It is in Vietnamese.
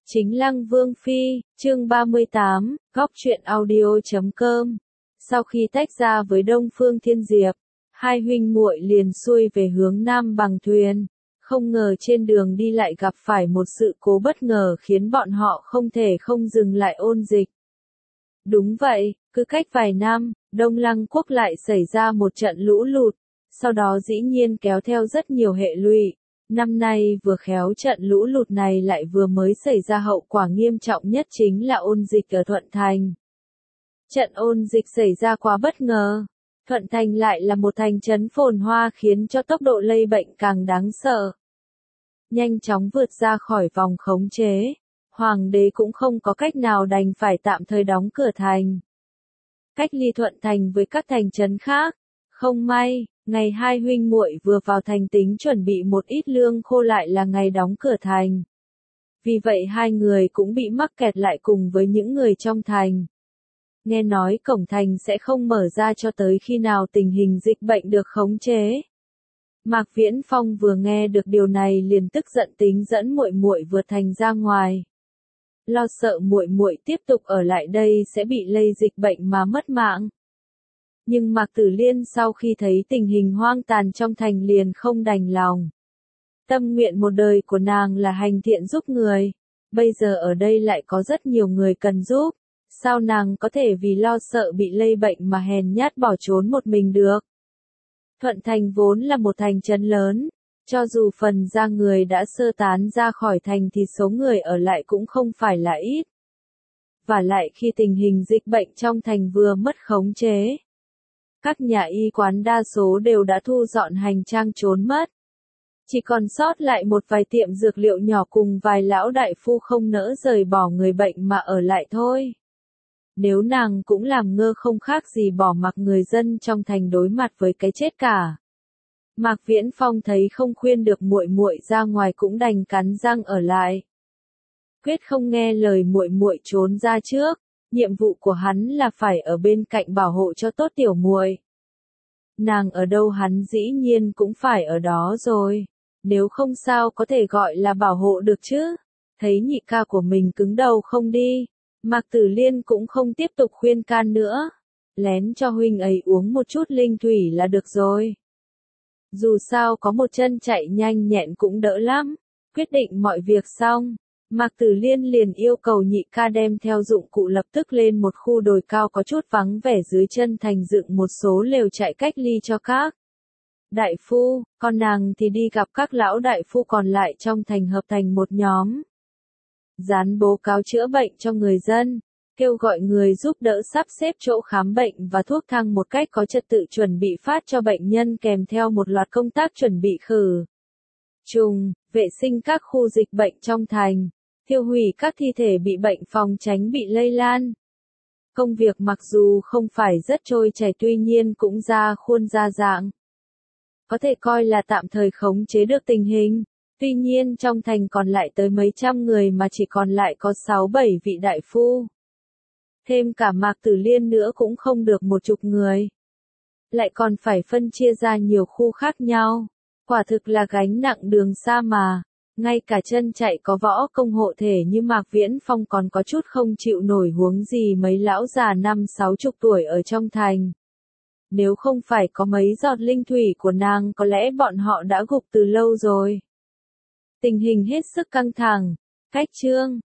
Chính Lăng Vương Phi, chương 38, góc truyện audio.com. Sau khi tách ra với Đông Phương Thiên Diệp, hai huynh muội liền xuôi về hướng Nam bằng thuyền. Không ngờ trên đường đi lại gặp phải một sự cố bất ngờ khiến bọn họ không thể không dừng lại ôn dịch. Đúng vậy, cứ cách vài năm, Đông Lăng quốc lại xảy ra một trận lũ lụt, sau đó dĩ nhiên kéo theo rất nhiều hệ lụy. Năm nay vừa khéo trận lũ lụt này lại vừa mới xảy ra hậu quả nghiêm trọng nhất chính là ôn dịch ở Thuận Thành. Trận ôn dịch xảy ra quá bất ngờ. Thuận Thành lại là một thành trấn phồn hoa khiến cho tốc độ lây bệnh càng đáng sợ. Nhanh chóng vượt ra khỏi vòng khống chế, Hoàng đế cũng không có cách nào đành phải tạm thời đóng cửa thành. Cách ly Thuận Thành với các thành trấn khác. Không may, ngày hai huynh muội vừa vào thành tính chuẩn bị một ít lương khô lại là ngày đóng cửa thành. Vì vậy hai người cũng bị mắc kẹt lại cùng với những người trong thành. Nghe nói cổng thành sẽ không mở ra cho tới khi nào tình hình dịch bệnh được khống chế. Mạc Viễn Phong vừa nghe được điều này liền tức giận tính dẫn muội muội vượt thành ra ngoài. Lo sợ muội muội tiếp tục ở lại đây sẽ bị lây dịch bệnh mà mất mạng. Nhưng Mạc Tử Liên sau khi thấy tình hình hoang tàn trong thành liền không đành lòng. Tâm nguyện một đời của nàng là hành thiện giúp người. Bây giờ ở đây lại có rất nhiều người cần giúp. Sao nàng có thể vì lo sợ bị lây bệnh mà hèn nhát bỏ trốn một mình được? Thuận Thành vốn là một thành trấn lớn. Cho dù phần ra người đã sơ tán ra khỏi thành thì số người ở lại cũng không phải là ít. Và lại khi tình hình dịch bệnh trong thành vừa mất khống chế, các nhà y quán đa số đều đã thu dọn hành trang trốn mất. Chỉ còn sót lại một vài tiệm dược liệu nhỏ cùng vài lão đại phu không nỡ rời bỏ người bệnh mà ở lại thôi. Nếu nàng cũng làm ngơ không khác gì bỏ mặc người dân trong thành đối mặt với cái chết cả. Mạc Viễn Phong thấy không khuyên được muội muội ra ngoài cũng đành cắn răng ở lại. Quyết không nghe lời muội muội trốn ra trước. Nhiệm vụ của hắn là phải ở bên cạnh bảo hộ cho tốt tiểu muội. Nàng ở đâu hắn dĩ nhiên cũng phải ở đó rồi. Nếu không sao có thể gọi là bảo hộ được chứ. Thấy nhị ca của mình cứng đầu không đi, Mạc Tử Liên cũng không tiếp tục khuyên can nữa. Lén cho huynh ấy uống một chút linh thủy là được rồi. Dù sao có một chân chạy nhanh nhẹn cũng đỡ lắm. Quyết định mọi việc xong, Mạc Tử Liên liền yêu cầu nhị ca đem theo dụng cụ lập tức lên một khu đồi cao có chút vắng vẻ dưới chân thành dựng một số lều trại cách ly cho các đại phu, còn nàng thì đi gặp các lão đại phu còn lại trong thành hợp thành một nhóm. Dán báo cáo chữa bệnh cho người dân, kêu gọi người giúp đỡ sắp xếp chỗ khám bệnh và thuốc thang một cách có trật tự chuẩn bị phát cho bệnh nhân kèm theo một loạt công tác chuẩn bị khử trùng, vệ sinh các khu dịch bệnh trong thành, tiêu hủy các thi thể bị bệnh phòng tránh bị lây lan. Công việc mặc dù không phải rất trôi chảy tuy nhiên cũng ra khuôn ra dạng. Có thể coi là tạm thời khống chế được tình hình. Tuy nhiên trong thành còn lại tới mấy trăm người mà chỉ còn lại có 6-7 vị đại phu. Thêm cả Mạc Tử Liên nữa cũng không được 10 người. Lại còn phải phân chia ra nhiều khu khác nhau. Quả thực là gánh nặng đường xa mà. Ngay cả chân chạy có võ công hộ thể như Mạc Viễn Phong còn có chút không chịu nổi huống gì mấy lão già 50-60 tuổi ở trong thành. Nếu không phải có mấy giọt linh thủy của nàng có lẽ bọn họ đã gục từ lâu rồi. Tình hình hết sức căng thẳng. Cách chương